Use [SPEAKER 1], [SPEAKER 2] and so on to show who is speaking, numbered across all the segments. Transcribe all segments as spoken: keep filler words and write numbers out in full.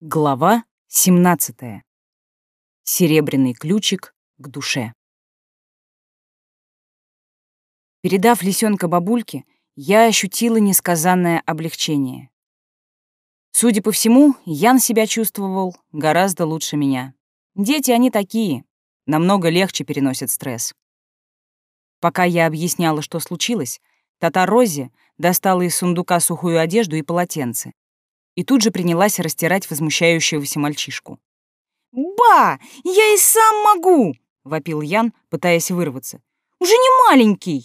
[SPEAKER 1] Глава семнадцатая. Серебряный ключик к душе. Передав лисенка бабульке, я ощутила несказанное облегчение. Судя по всему, Ян себя чувствовал гораздо лучше меня. Дети они такие, намного легче переносят стресс. Пока я объясняла, что случилось, тата Рози достала из сундука сухую одежду и полотенце и тут же принялась растирать возмущающегося мальчишку. «Ба! Я и сам могу!» — вопил Ян, пытаясь вырваться. «Уже не маленький!»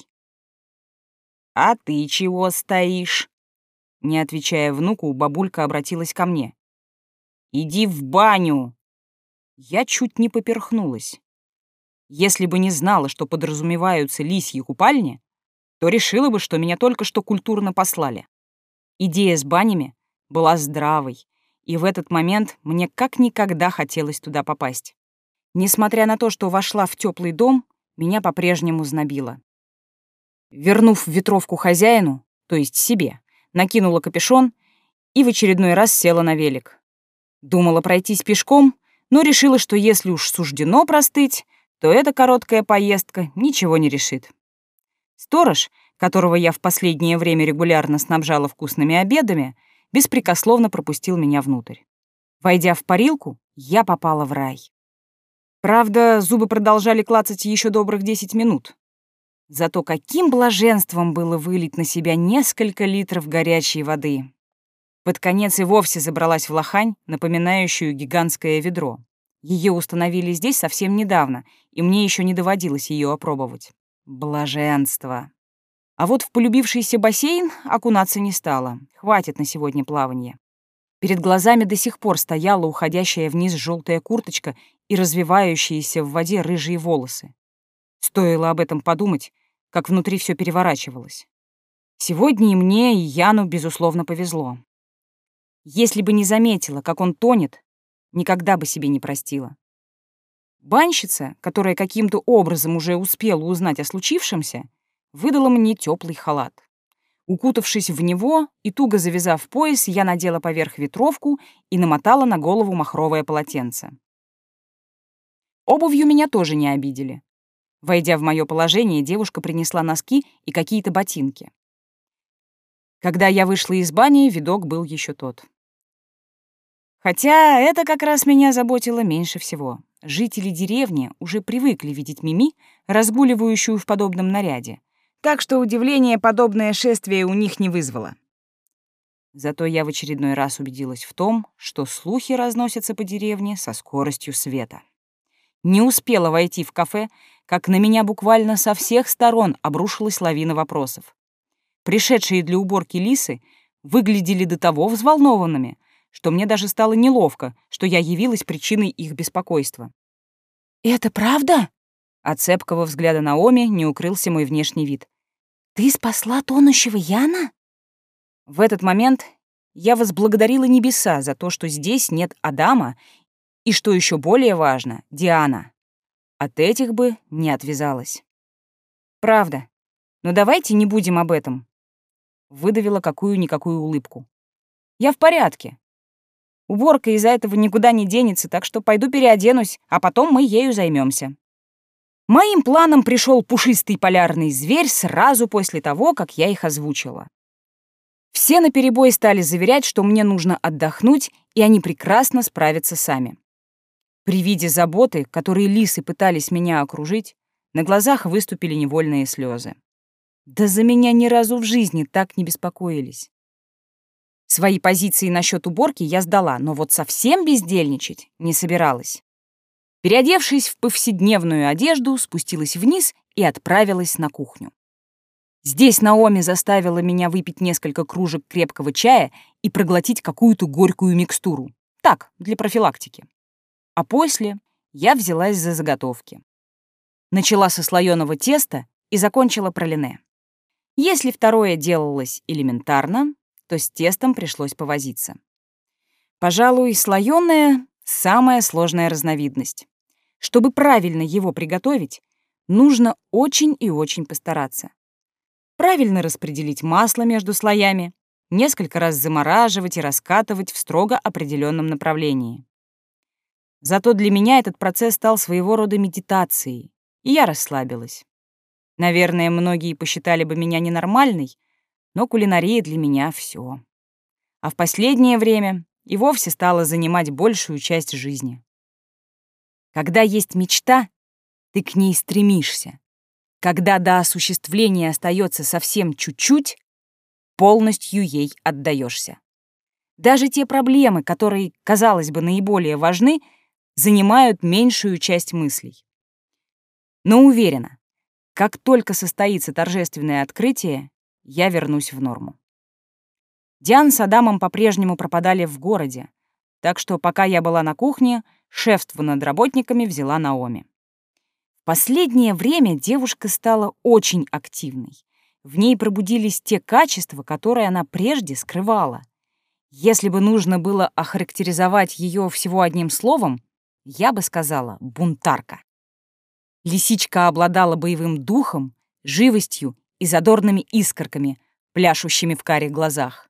[SPEAKER 1] «А ты чего стоишь?» Не отвечая внуку, бабулька обратилась ко мне. «Иди в баню!» Я чуть не поперхнулась. Если бы не знала, что подразумеваются лисьи купальни, то решила бы, что меня только что культурно послали. Идея с банями была здравой, и в этот момент мне как никогда хотелось туда попасть. Несмотря на то, что вошла в теплый дом, меня по-прежнему знобило. Вернув ветровку хозяину, то есть себе, накинула капюшон и в очередной раз села на велик. Думала пройтись пешком, но решила, что если уж суждено простыть, то эта короткая поездка ничего не решит. Сторож, которого я в последнее время регулярно снабжала вкусными обедами, беспрекословно пропустил меня внутрь. Войдя в парилку, я попала в рай. Правда, зубы продолжали клацать еще добрых десять минут. Зато каким блаженством было вылить на себя несколько литров горячей воды. Под конец и вовсе забралась в лохань, напоминающую гигантское ведро. Ее установили здесь совсем недавно, и мне еще не доводилось ее опробовать. Блаженство. А вот в полюбившийся бассейн окунаться не стала. Хватит на сегодня плавания. Перед глазами до сих пор стояла уходящая вниз желтая курточка и развивающиеся в воде рыжие волосы. Стоило об этом подумать, как внутри все переворачивалось. Сегодня и мне, и Яну, безусловно, повезло. Если бы не заметила, как он тонет, никогда бы себе не простила. Банщица, которая каким-то образом уже успела узнать о случившемся, выдала мне теплый халат. Укутавшись в него и туго завязав пояс, я надела поверх ветровку и намотала на голову махровое полотенце. Обувью меня тоже не обидели. Войдя в мое положение, девушка принесла носки и какие-то ботинки. Когда я вышла из бани, видок был еще тот. Хотя это как раз меня заботило меньше всего. Жители деревни уже привыкли видеть Мими, разгуливающую в подобном наряде, так что удивление подобное шествие у них не вызвало. Зато я в очередной раз убедилась в том, что слухи разносятся по деревне со скоростью света. Не успела войти в кафе, как на меня буквально со всех сторон обрушилась лавина вопросов. Пришедшие для уборки лисы выглядели до того взволнованными, что мне даже стало неловко, что я явилась причиной их беспокойства. «Это правда?» От цепкого взгляда Наоми не укрылся мой внешний вид. «Ты спасла тонущего Яна?» В этот момент я возблагодарила небеса за то, что здесь нет Адама и, что еще более важно, Диана. От этих бы не отвязалась. «Правда. Но давайте не будем об этом». Выдавила какую-никакую улыбку. «Я в порядке. Уборка из-за этого никуда не денется, так что пойду переоденусь, а потом мы ею займемся». Моим планам пришел пушистый полярный зверь сразу после того, как я их озвучила. Все наперебой стали заверять, что мне нужно отдохнуть, и они прекрасно справятся сами. При виде заботы, которые лисы пытались меня окружить, на глазах выступили невольные слезы. Да за меня ни разу в жизни так не беспокоились. Свои позиции насчет уборки я сдала, но вот совсем бездельничать не собиралась. Переодевшись в повседневную одежду, спустилась вниз и отправилась на кухню. Здесь Наоми заставила меня выпить несколько кружек крепкого чая и проглотить какую-то горькую микстуру. Так, для профилактики. А после я взялась за заготовки. Начала со слоеного теста и закончила пралине. Если второе делалось элементарно, то с тестом пришлось повозиться. Пожалуй, слоёное — самая сложная разновидность. Чтобы правильно его приготовить, нужно очень и очень постараться. Правильно распределить масло между слоями, несколько раз замораживать и раскатывать в строго определенном направлении. Зато для меня этот процесс стал своего рода медитацией, и я расслабилась. Наверное, многие посчитали бы меня ненормальной, но кулинария для меня — всё. А в последнее время и вовсе стала занимать большую часть жизни. Когда есть мечта, ты к ней стремишься. Когда до осуществления остается совсем чуть-чуть, полностью ей отдаешься. Даже те проблемы, которые, казалось бы, наиболее важны, занимают меньшую часть мыслей. Но уверена, как только состоится торжественное открытие, я вернусь в норму. Диан с Адамом по-прежнему пропадали в городе, так что пока я была на кухне, шефство над работниками взяла Наоми. В последнее время девушка стала очень активной. В ней пробудились те качества, которые она прежде скрывала. Если бы нужно было охарактеризовать ее всего одним словом, я бы сказала «бунтарка». Лисичка обладала боевым духом, живостью и задорными искорками, пляшущими в карих глазах.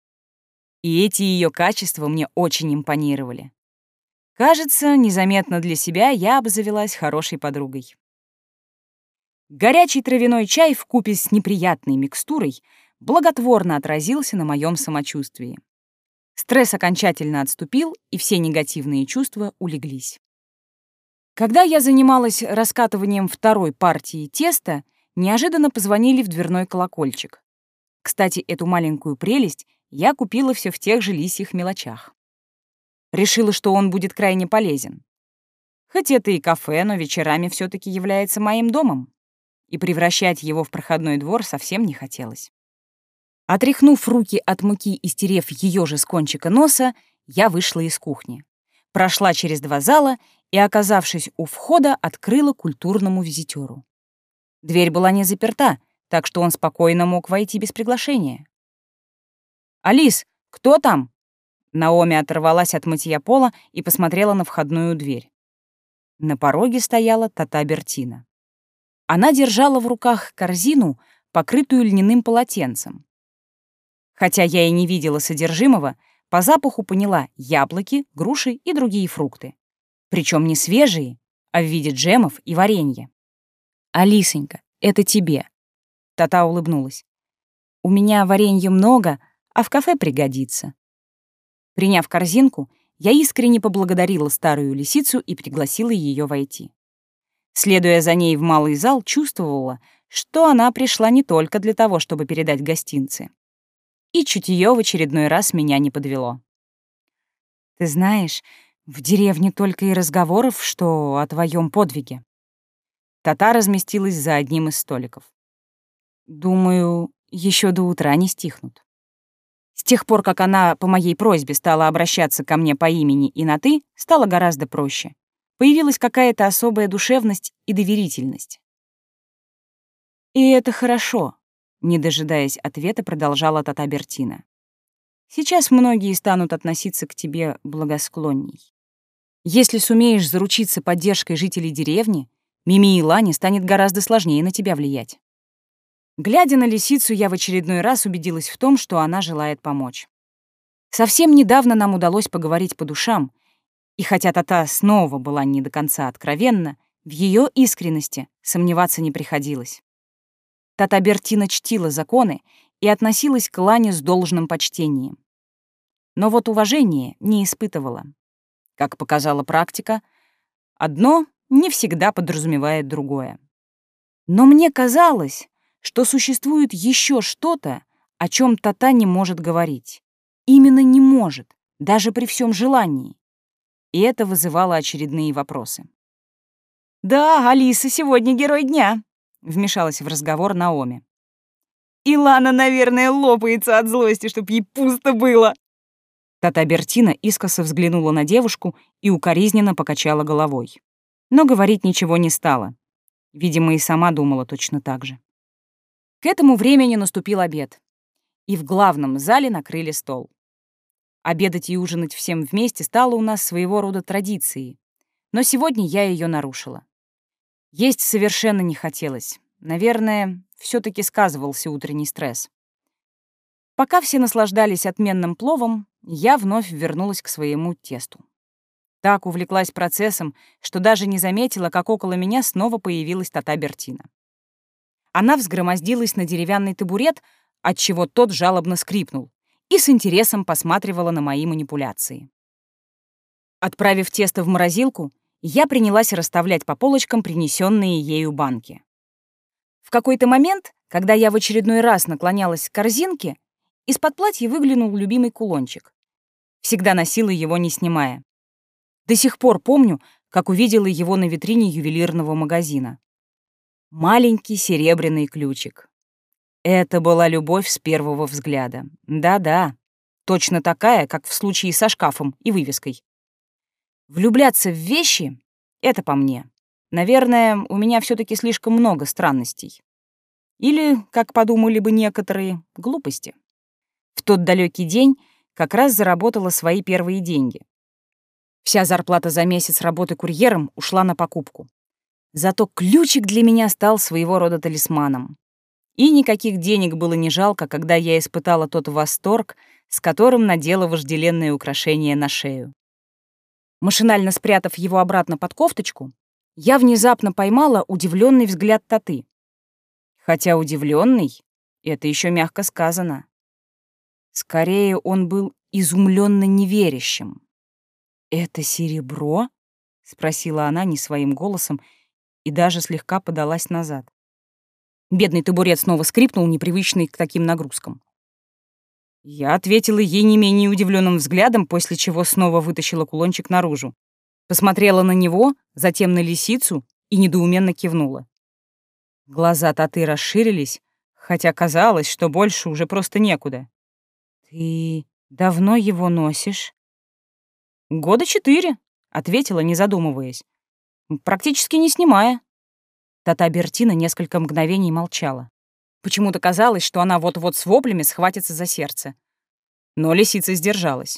[SPEAKER 1] И эти ее качества мне очень импонировали. Кажется, незаметно для себя я обзавелась хорошей подругой. Горячий травяной чай вкупе с неприятной микстурой благотворно отразился на моем самочувствии. Стресс окончательно отступил, и все негативные чувства улеглись. Когда я занималась раскатыванием второй партии теста, неожиданно позвонили в дверной колокольчик. Кстати, эту маленькую прелесть я купила все в тех же лисьих мелочах. Решила, что он будет крайне полезен. Хоть это и кафе, но вечерами все таки является моим домом, и превращать его в проходной двор совсем не хотелось. Отряхнув руки от муки и стерев ее же с кончика носа, я вышла из кухни. Прошла через два зала и, оказавшись у входа, открыла культурному визитёру. Дверь была не заперта, так что он спокойно мог войти без приглашения. «Алис, кто там?» Наоми оторвалась от мытья пола и посмотрела на входную дверь. На пороге стояла Тата Бертина. Она держала в руках корзину, покрытую льняным полотенцем. Хотя я и не видела содержимого, по запаху поняла яблоки, груши и другие фрукты. Причем не свежие, а в виде джемов и варенья. «Алисонька, это тебе», — Тата улыбнулась. «У меня варенья много, а в кафе пригодится». Приняв корзинку, я искренне поблагодарила старую лисицу и пригласила ее войти. Следуя за ней в малый зал, чувствовала, что она пришла не только для того, чтобы передать гостинцы. И чутье в очередной раз меня не подвело. «Ты знаешь, в деревне только и разговоров, что о твоем подвиге». Тата разместилась за одним из столиков. «Думаю, еще до утра не стихнут». С тех пор, как она по моей просьбе стала обращаться ко мне по имени и на «ты», стало гораздо проще. Появилась какая-то особая душевность и доверительность. «И это хорошо», — не дожидаясь ответа, продолжала Тата Бертина. «Сейчас многие станут относиться к тебе благосклонней. Если сумеешь заручиться поддержкой жителей деревни, Мими и Лане станет гораздо сложнее на тебя влиять». Глядя на лисицу, я в очередной раз убедилась в том, что она желает помочь. Совсем недавно нам удалось поговорить по душам, и хотя Тата снова была не до конца откровенна, в ее искренности сомневаться не приходилось. Тата Бертина чтила законы и относилась к Лане с должным почтением. Но вот уважения не испытывала. Как показала практика, одно не всегда подразумевает другое. Но мне казалось, что существует еще что-то, о чем Тата не может говорить. Именно не может, даже при всем желании. И это вызывало очередные вопросы. «Да, Алиса сегодня герой дня», — вмешалась в разговор Наоми. «И Лана, наверное, лопается от злости, чтоб ей пусто было». Тата Бертина искоса взглянула на девушку и укоризненно покачала головой. Но говорить ничего не стала. Видимо, и сама думала точно так же. К этому времени наступил обед, и в главном зале накрыли стол. Обедать и ужинать всем вместе стало у нас своего рода традицией, но сегодня я ее нарушила. Есть совершенно не хотелось. Наверное, все таки сказывался утренний стресс. Пока все наслаждались отменным пловом, я вновь вернулась к своему тесту. Так увлеклась процессом, что даже не заметила, как около меня снова появилась тата Бертина. Она взгромоздилась на деревянный табурет, отчего тот жалобно скрипнул, и с интересом посматривала на мои манипуляции. Отправив тесто в морозилку, я принялась расставлять по полочкам принесенные ею банки. В какой-то момент, когда я в очередной раз наклонялась к корзинке, из-под платья выглянул любимый кулончик. Всегда носила его, не снимая. До сих пор помню, как увидела его на витрине ювелирного магазина. Маленький серебряный ключик. Это была любовь с первого взгляда. Да-да, точно такая, как в случае со шкафом и вывеской. Влюбляться в вещи — это по мне. Наверное, у меня все таки слишком много странностей. Или, как подумали бы некоторые, глупости. В тот далекий день как раз заработала свои первые деньги. Вся зарплата за месяц работы курьером ушла на покупку. Зато ключик для меня стал своего рода талисманом. И никаких денег было не жалко, когда я испытала тот восторг, с которым надела вожделенное украшение на шею. Машинально спрятав его обратно под кофточку, я внезапно поймала удивленный взгляд Таты. Хотя удивленный — это еще мягко сказано. Скорее, он был изумленно неверящим. «Это серебро?» — спросила она не своим голосом и даже слегка подалась назад. Бедный табурет снова скрипнул, непривычный к таким нагрузкам. Я ответила ей не менее удивленным взглядом, после чего снова вытащила кулончик наружу. Посмотрела на него, затем на лисицу и недоуменно кивнула. Глаза Таты расширились, хотя казалось, что больше уже просто некуда. «Ты давно его носишь?» «Года четыре», — ответила, не задумываясь. «Практически не снимая». Тата Бертина несколько мгновений молчала. Почему-то казалось, что она вот-вот с воплями схватится за сердце. Но лисица сдержалась.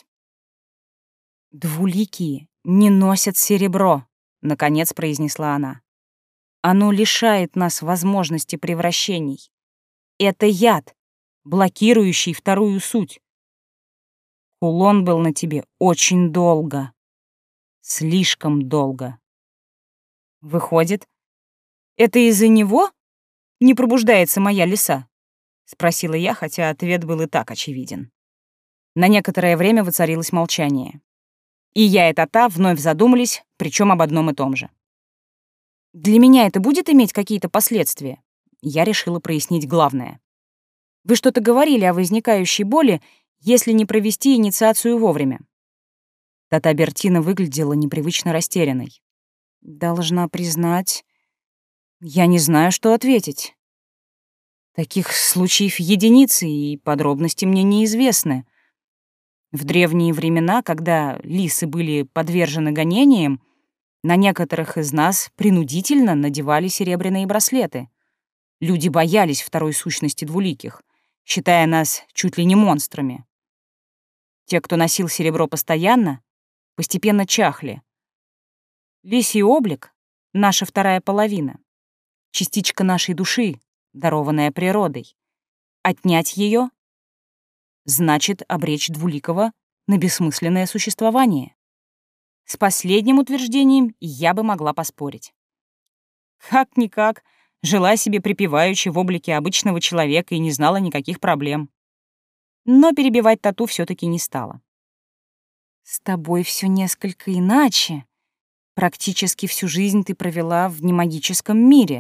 [SPEAKER 1] «Двуликие не носят серебро», — наконец произнесла она. «Оно лишает нас возможности превращений. Это яд, блокирующий вторую суть. Кулон был на тебе очень долго. Слишком долго. Выходит, это из-за него не пробуждается моя лиса?» — спросила я, хотя ответ был и так очевиден. На некоторое время воцарилось молчание. И я и Тата вновь задумались, причем об одном и том же. «Для меня это будет иметь какие-то последствия?» Я решила прояснить главное. «Вы что-то говорили о возникающей боли, если не провести инициацию вовремя?» Тата Бертина выглядела непривычно растерянной. «Должна признать, я не знаю, что ответить. Таких случаев единицы, и подробности мне неизвестны. В древние времена, когда лисы были подвержены гонениям, на некоторых из нас принудительно надевали серебряные браслеты. Люди боялись второй сущности двуликих, считая нас чуть ли не монстрами. Те, кто носил серебро постоянно, постепенно чахли. Лисий облик — наша вторая половина, частичка нашей души, дарованная природой. Отнять ее значит обречь двуликого на бессмысленное существование. С последним утверждением я бы могла поспорить. Как-никак, жила себе припеваючи в облике обычного человека и не знала никаких проблем. Но перебивать Тату все таки не стала. «С тобой все несколько иначе. Практически всю жизнь ты провела в немагическом мире,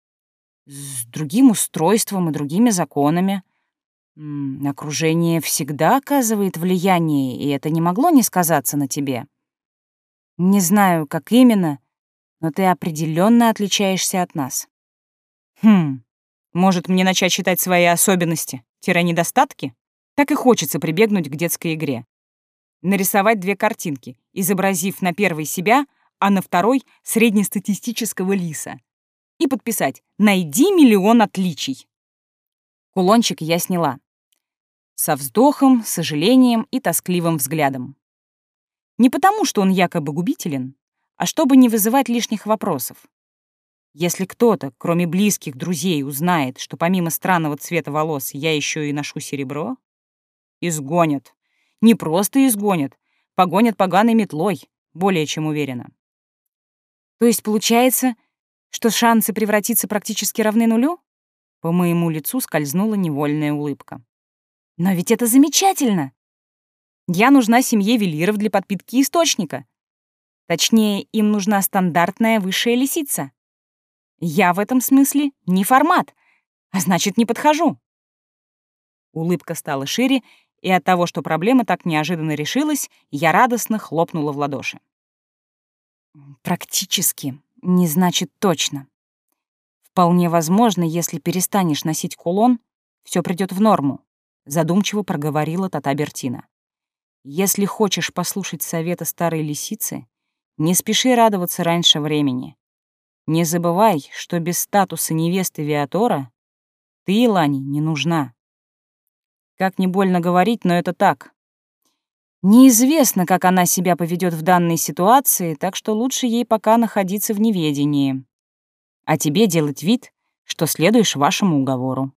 [SPEAKER 1] с другим устройством и другими законами. М, Окружение всегда оказывает влияние, и это не могло не сказаться на тебе. Не знаю, как именно, но ты определенно отличаешься от нас». Хм, может, мне начать считать свои особенности, недостатки? Так и хочется прибегнуть к детской игре. Нарисовать две картинки, изобразив на первой себя, а на второй — среднестатистического лиса. И подписать «Найди миллион отличий». Кулончик я сняла. Со вздохом, сожалением и тоскливым взглядом. Не потому, что он якобы губителен, а чтобы не вызывать лишних вопросов. Если кто-то, кроме близких друзей, узнает, что помимо странного цвета волос я еще и ношу серебро, Изгонят. Не просто изгонят. Погонят поганой метлой, более чем уверена. То есть получается, что шансы превратиться практически равны нулю? По моему лицу скользнула невольная улыбка. Но ведь это замечательно! Я нужна семье Велиров для подпитки источника. Точнее, им нужна стандартная высшая лисица. Я в этом смысле не формат, а значит, не подхожу. Улыбка стала шире, и от того, что проблема так неожиданно решилась, я радостно хлопнула в ладоши. Практически не значит точно. Вполне возможно, если перестанешь носить кулон, все придет в норму, задумчиво проговорила Тата Бертина. Если хочешь послушать совета старой лисицы, не спеши радоваться раньше времени. Не забывай, что без статуса невесты Виатора ты, Илане, не нужна. Как не больно говорить, но это так. Неизвестно, как она себя поведет в данной ситуации, так что лучше ей пока находиться в неведении. А тебе делать вид, что следуешь вашему уговору.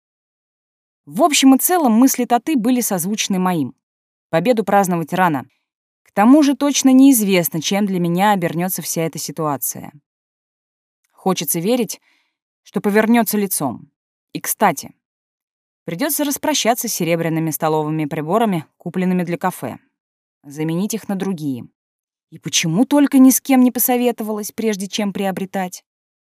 [SPEAKER 1] В общем и целом мысли Таты были созвучны моим. Победу праздновать рано. К тому же точно неизвестно, чем для меня обернется вся эта ситуация. Хочется верить, что повернется лицом. И, кстати, придется распрощаться с серебряными столовыми приборами, купленными для кафе. Заменить их на другие. И почему только ни с кем не посоветовалась, прежде чем приобретать?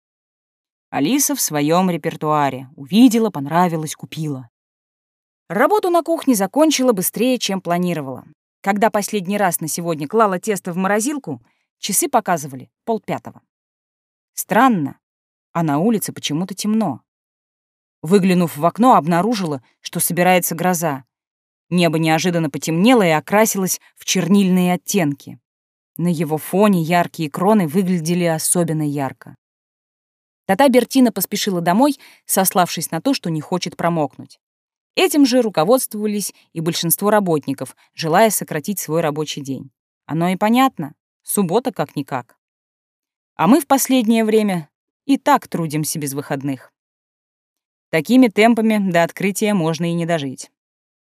[SPEAKER 1] Алиса в своем репертуаре. Увидела, понравилось, купила. Работу на кухне закончила быстрее, чем планировала. Когда последний раз на сегодня клала тесто в морозилку, часы показывали полпятого. Странно, а на улице почему-то темно. Выглянув в окно, обнаружила, что собирается гроза. Небо неожиданно потемнело и окрасилось в чернильные оттенки. На его фоне яркие кроны выглядели особенно ярко. Тата Бертина поспешила домой, сославшись на то, что не хочет промокнуть. Этим же руководствовались и большинство работников, желая сократить свой рабочий день. Оно и понятно. Суббота как-никак. А мы в последнее время и так трудимся без выходных. Такими темпами до открытия можно и не дожить.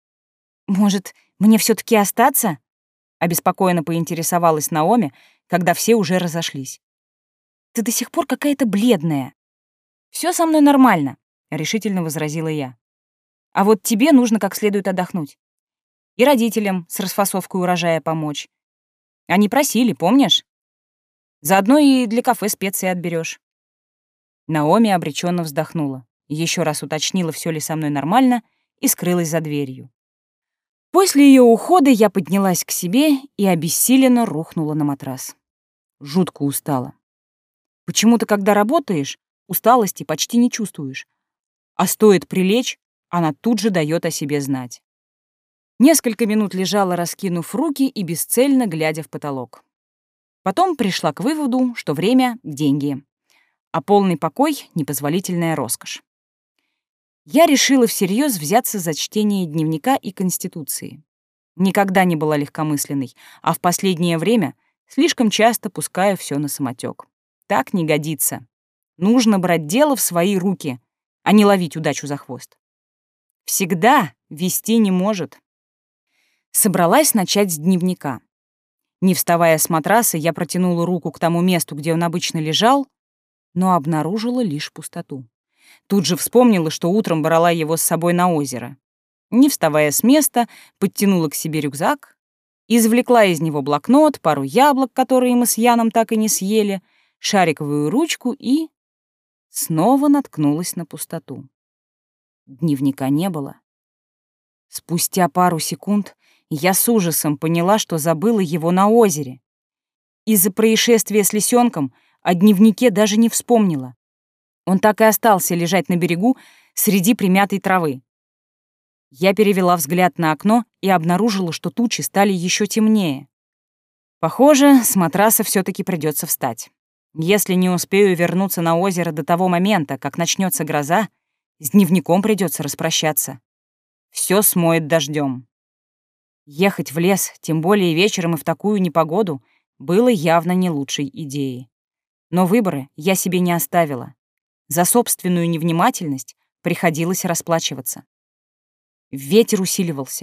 [SPEAKER 1] «Может, мне все таки остаться?» — обеспокоенно поинтересовалась Наоми, когда все уже разошлись. «Ты до сих пор какая-то бледная». Все со мной нормально», — решительно возразила я. «А вот тебе нужно как следует отдохнуть. И родителям с расфасовкой урожая помочь. Они просили, помнишь? Заодно и для кафе специи отберешь. Наоми обреченно вздохнула, еще раз уточнила, все ли со мной нормально, и скрылась за дверью. После ее ухода я поднялась к себе и обессиленно рухнула на матрас. Жутко устала. Почему-то, когда работаешь, усталости почти не чувствуешь. А стоит прилечь, она тут же дает о себе знать. Несколько минут лежала, раскинув руки и бесцельно глядя в потолок. Потом пришла к выводу, что время — деньги, а полный покой — непозволительная роскошь. Я решила всерьез взяться за чтение дневника и Конституции. Никогда не была легкомысленной, а в последнее время слишком часто пускаю все на самотек. Так не годится. Нужно брать дело в свои руки, а не ловить удачу за хвост. Всегда вести не может. Собралась начать с дневника. Не вставая с матраса, я протянула руку к тому месту, где он обычно лежал, но обнаружила лишь пустоту. Тут же вспомнила, что утром брала его с собой на озеро. Не вставая с места, подтянула к себе рюкзак, извлекла из него блокнот, пару яблок, которые мы с Яном так и не съели, шариковую ручку и... снова наткнулась на пустоту. Дневника не было. Спустя пару секунд я с ужасом поняла, что забыла его на озере. Из-за происшествия с лисенком о дневнике даже не вспомнила. Он так и остался лежать на берегу среди примятой травы. Я перевела взгляд на окно и обнаружила, что тучи стали еще темнее. Похоже, с матраса все-таки придется встать. Если не успею вернуться на озеро до того момента, как начнется гроза, с дневником придется распрощаться. Все смоет дождем. Ехать в лес, тем более вечером и в такую непогоду, было явно не лучшей идеей. Но выбора я себе не оставила. За собственную невнимательность приходилось расплачиваться. Ветер усиливался.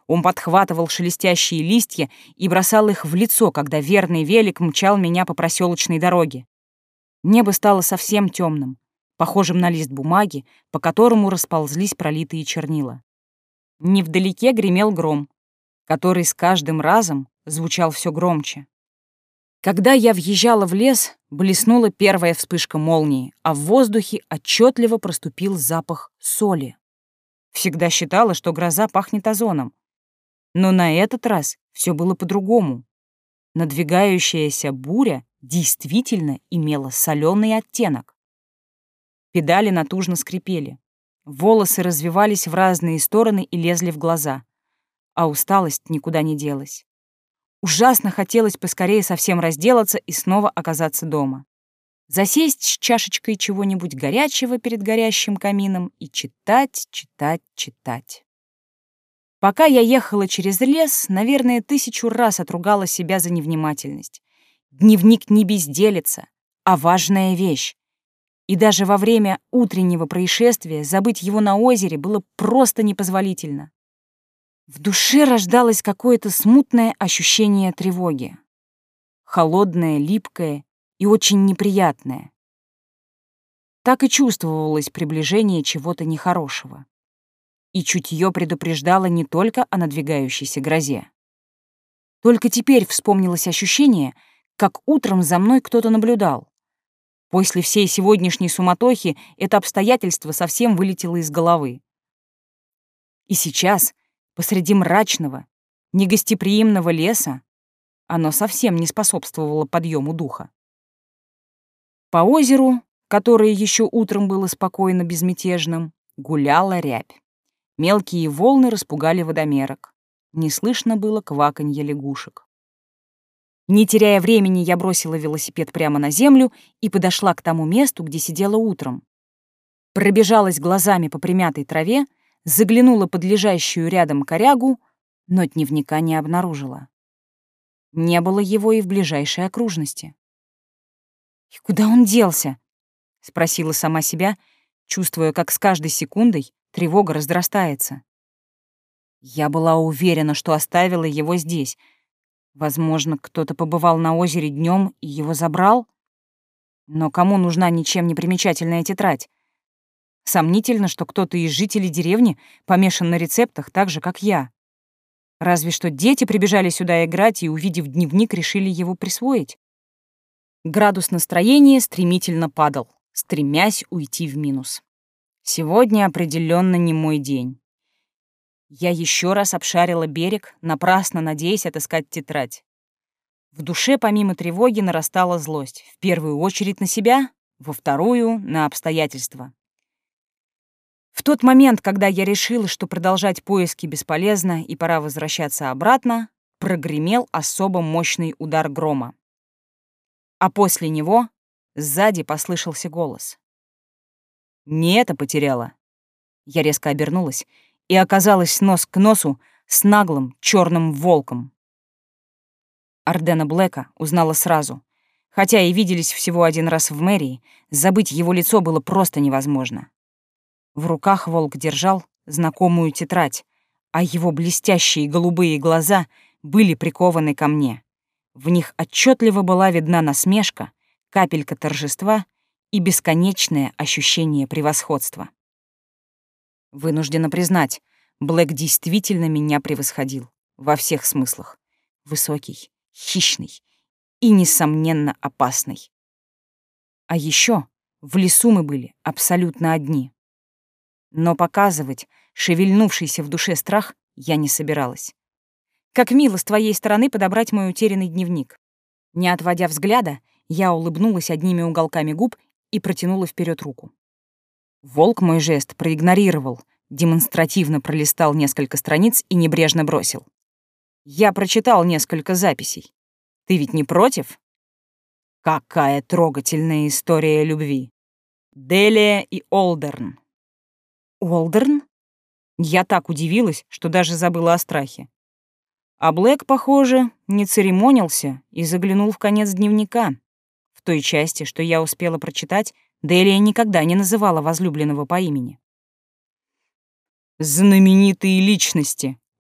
[SPEAKER 1] Он подхватывал шелестящие листья и бросал их в лицо, когда верный велик мчал меня по проселочной дороге. Небо стало совсем темным, похожим на лист бумаги, по которому расползлись пролитые чернила. Невдалеке гремел гром, который с каждым разом звучал все громче. Когда я въезжала в лес, блеснула первая вспышка молнии, а в воздухе отчетливо проступил запах соли. Всегда считала, что гроза пахнет озоном. Но на этот раз все было по-другому. Надвигающаяся буря действительно имела соленый оттенок. Педали натужно скрипели. Волосы развивались в разные стороны и лезли в глаза. А усталость никуда не делась. Ужасно хотелось поскорее совсем разделаться и снова оказаться дома. Засесть с чашечкой чего-нибудь горячего перед горящим камином и читать, читать, читать. Пока я ехала через лес, наверное, тысячу раз отругала себя за невнимательность. Дневник не безделица, а важная вещь. И даже во время утреннего происшествия забыть его на озере было просто непозволительно. В душе рождалось какое-то смутное ощущение тревоги. Холодное, липкое и очень неприятное. Так и чувствовалось приближение чего-то нехорошего. И чутье предупреждало не только о надвигающейся грозе. Только теперь вспомнилось ощущение, как утром за мной кто-то наблюдал. После всей сегодняшней суматохи это обстоятельство совсем вылетело из головы. И сейчас, посреди мрачного, негостеприимного леса, оно совсем не способствовало подъему духа. По озеру, которое еще утром было спокойно безмятежным, гуляла рябь. Мелкие волны распугали водомерок. Не слышно было кваканья лягушек. Не теряя времени, я бросила велосипед прямо на землю и подошла к тому месту, где сидела утром. Пробежалась глазами по примятой траве, заглянула под лежащую рядом корягу, но дневника не обнаружила. Не было его и в ближайшей окружности. «И куда он делся?» — спросила сама себя, чувствуя, как с каждой секундой тревога разрастается. Я была уверена, что оставила его здесь. Возможно, кто-то побывал на озере днем и его забрал? Но кому нужна ничем не примечательная тетрадь? Сомнительно, что кто-то из жителей деревни помешан на рецептах так же, как я. Разве что дети прибежали сюда играть и, увидев дневник, решили его присвоить. Градус настроения стремительно падал, стремясь уйти в минус. Сегодня определенно не мой день. Я еще раз обшарила берег, напрасно надеясь отыскать тетрадь. В душе помимо тревоги нарастала злость. В первую очередь на себя, во вторую — на обстоятельства. В тот момент, когда я решила, что продолжать поиски бесполезно и пора возвращаться обратно, прогремел особо мощный удар грома. А после него сзади послышался голос. «Не это потеряла». Я резко обернулась и оказалась нос к носу с наглым черным волком. Ардена Блэка узнала сразу. Хотя и виделись всего один раз в мэрии, забыть его лицо было просто невозможно. В руках волк держал знакомую тетрадь, а его блестящие голубые глаза были прикованы ко мне. В них отчетливо была видна насмешка, капелька торжества и бесконечное ощущение превосходства. Вынуждена признать, Блэк действительно меня превосходил во всех смыслах. Высокий, хищный и, несомненно, опасный. А еще в лесу мы были абсолютно одни. Но показывать шевельнувшийся в душе страх я не собиралась. Как мило с твоей стороны подобрать мой утерянный дневник. Не отводя взгляда, я улыбнулась одними уголками губ и протянула вперед руку. Волк мой жест проигнорировал, демонстративно пролистал несколько страниц и небрежно бросил. Я прочитал несколько записей. Ты ведь не против? Какая трогательная история любви. Делия и Олдерн. Олдерн? Я так удивилась, что даже забыла о страхе. А Блэк, похоже, не церемонился и заглянул в конец дневника. В той части, что я успела прочитать, Делия никогда не называла возлюбленного по имени. «Знаменитые личности»,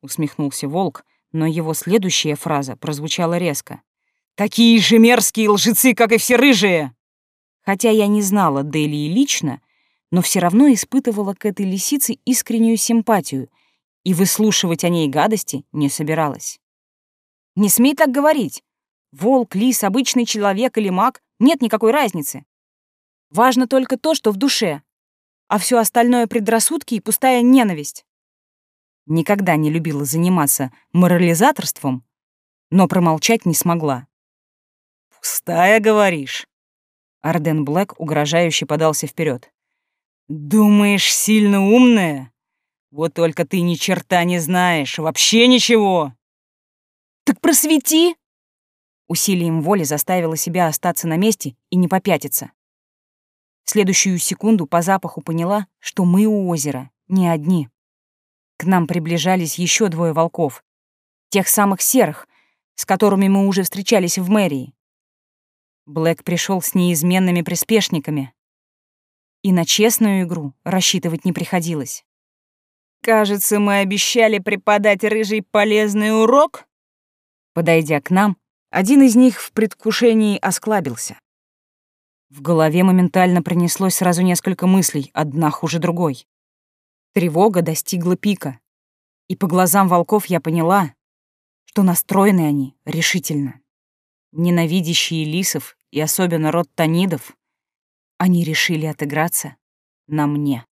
[SPEAKER 1] — усмехнулся волк, но его следующая фраза прозвучала резко. «Такие же мерзкие лжецы, как и все рыжие!» Хотя я не знала Делии лично, но все равно испытывала к этой лисице искреннюю симпатию и выслушивать о ней гадости не собиралась. «Не смей так говорить. Волк, лис, обычный человек или маг — нет никакой разницы. Важно только то, что в душе, а все остальное — предрассудки и пустая ненависть». Никогда не любила заниматься морализаторством, но промолчать не смогла. «Пустая, говоришь?» Арден Блэк угрожающе подался вперед. «Думаешь, сильно умная? Вот только ты ни черта не знаешь, вообще ничего!» «Так просвети!» Усилием воли заставила себя остаться на месте и не попятиться. В следующую секунду по запаху поняла, что мы у озера, не одни. К нам приближались еще двое волков, тех самых серых, с которыми мы уже встречались в мэрии. Блэк пришел с неизменными приспешниками, и на честную игру рассчитывать не приходилось. «Кажется, мы обещали преподать рыжий полезный урок?» Подойдя к нам, один из них в предвкушении осклабился. В голове моментально пронеслось сразу несколько мыслей, одна хуже другой. Тревога достигла пика, и по глазам волков я поняла, что настроены они решительно. Ненавидящие лисов и особенно род танидов, они решили отыграться на мне.